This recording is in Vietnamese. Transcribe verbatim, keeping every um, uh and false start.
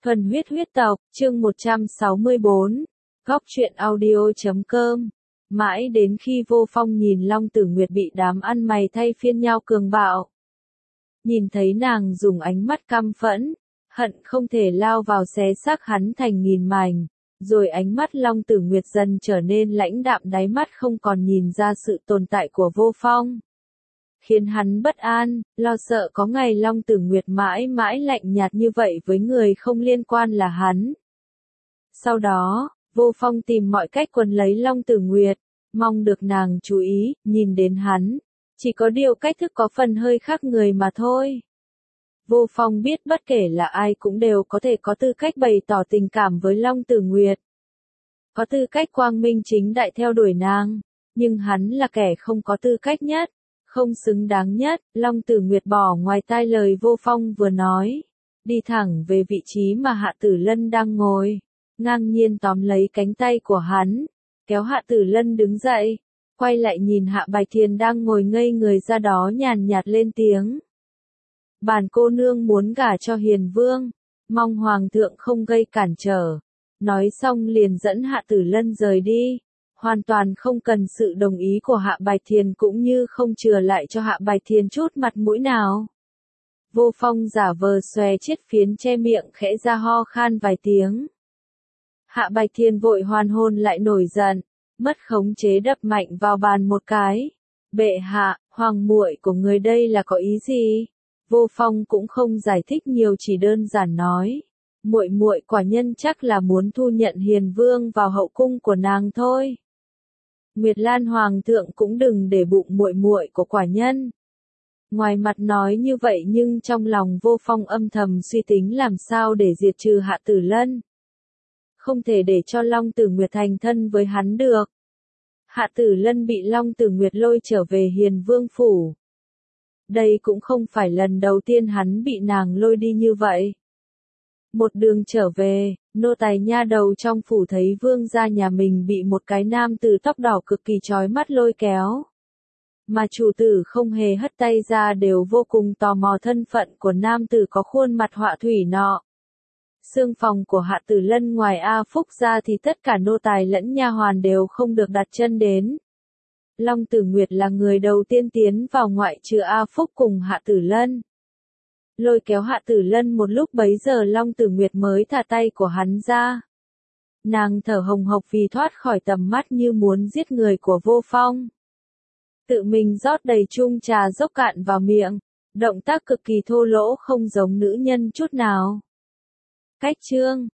Thuần huyết huyết tộc, chương một trăm sáu mươi bốn, góc truyện audio chấm com. Mãi đến khi Vô Phong nhìn Long Tử Nguyệt bị đám ăn mày thay phiên nhau cường bạo. Nhìn thấy nàng dùng ánh mắt căm phẫn, hận không thể lao vào xé xác hắn thành nghìn mảnh, rồi ánh mắt Long Tử Nguyệt dần trở nên lãnh đạm, đáy mắt không còn nhìn ra sự tồn tại của Vô Phong. Khiến hắn bất an, lo sợ có ngày Long Tử Nguyệt mãi mãi lạnh nhạt như vậy với người không liên quan là hắn. Sau đó, Vô Phong tìm mọi cách quấn lấy Long Tử Nguyệt, mong được nàng chú ý, nhìn đến hắn. Chỉ có điều cách thức có phần hơi khác người mà thôi. Vô Phong biết bất kể là ai cũng đều có thể có tư cách bày tỏ tình cảm với Long Tử Nguyệt. Có tư cách quang minh chính đại theo đuổi nàng, nhưng hắn là kẻ không có tư cách nhất, không xứng đáng nhất. Long Tử Nguyệt bỏ ngoài tai lời Vô Phong vừa nói, đi thẳng về vị trí mà Hạ Tử Lân đang ngồi, ngang nhiên tóm lấy cánh tay của hắn, kéo Hạ Tử Lân đứng dậy, quay lại nhìn Hạ Bạch Thiền đang ngồi ngây người ra đó nhàn nhạt lên tiếng. Bản cô nương muốn gả cho Hiền Vương, mong Hoàng thượng không gây cản trở. Nói xong liền dẫn Hạ Tử Lân rời đi, hoàn toàn không cần sự đồng ý của Hạ Bạch Thiền cũng như không chừa lại cho Hạ Bạch Thiền chút mặt mũi nào. Vô Phong giả vờ xòe chiếc phiến che miệng khẽ ra ho khan vài tiếng. Hạ Bạch Thiền vội hoàn hồn lại nổi giận, mất khống chế đập mạnh vào bàn một cái. Bệ hạ, hoàng muội của người đây là có ý gì? Vô Phong cũng không giải thích nhiều, chỉ đơn giản nói, muội muội quả nhân chắc là muốn thu nhận Hiền Vương vào hậu cung của nàng thôi. Nguyệt Lan hoàng thượng cũng đừng để bụng muội muội của quả nhân. Ngoài mặt nói như vậy nhưng trong lòng Vô Phong âm thầm suy tính làm sao để diệt trừ Hạ Tử Lân. Không thể để cho Long Tử Nguyệt thành thân với hắn được. Hạ Tử Lân bị Long Tử Nguyệt lôi trở về Hiền Vương phủ. Đây cũng không phải lần đầu tiên hắn bị nàng lôi đi như vậy. Một đường trở về, nô tài nha đầu trong phủ thấy vương gia nhà mình bị một cái nam tử tóc đỏ cực kỳ chói mắt lôi kéo. Mà chủ tử không hề hất tay ra, đều vô cùng tò mò thân phận của nam tử có khuôn mặt họa thủy nọ. Xương phòng của Hạ Tử Lân ngoài A Phúc ra thì tất cả nô tài lẫn nha hoàn đều không được đặt chân đến. Long Tử Nguyệt là người đầu tiên tiến vào ngoại trừ A Phúc cùng Hạ Tử Lân. Lôi kéo Hạ Tử Lân một lúc bấy giờ Long Tử Nguyệt mới thả tay của hắn ra. Nàng thở hồng hộc vì thoát khỏi tầm mắt như muốn giết người của Vô Phong. Tự mình rót đầy chung trà dốc cạn vào miệng, động tác cực kỳ thô lỗ không giống nữ nhân chút nào. Cách chương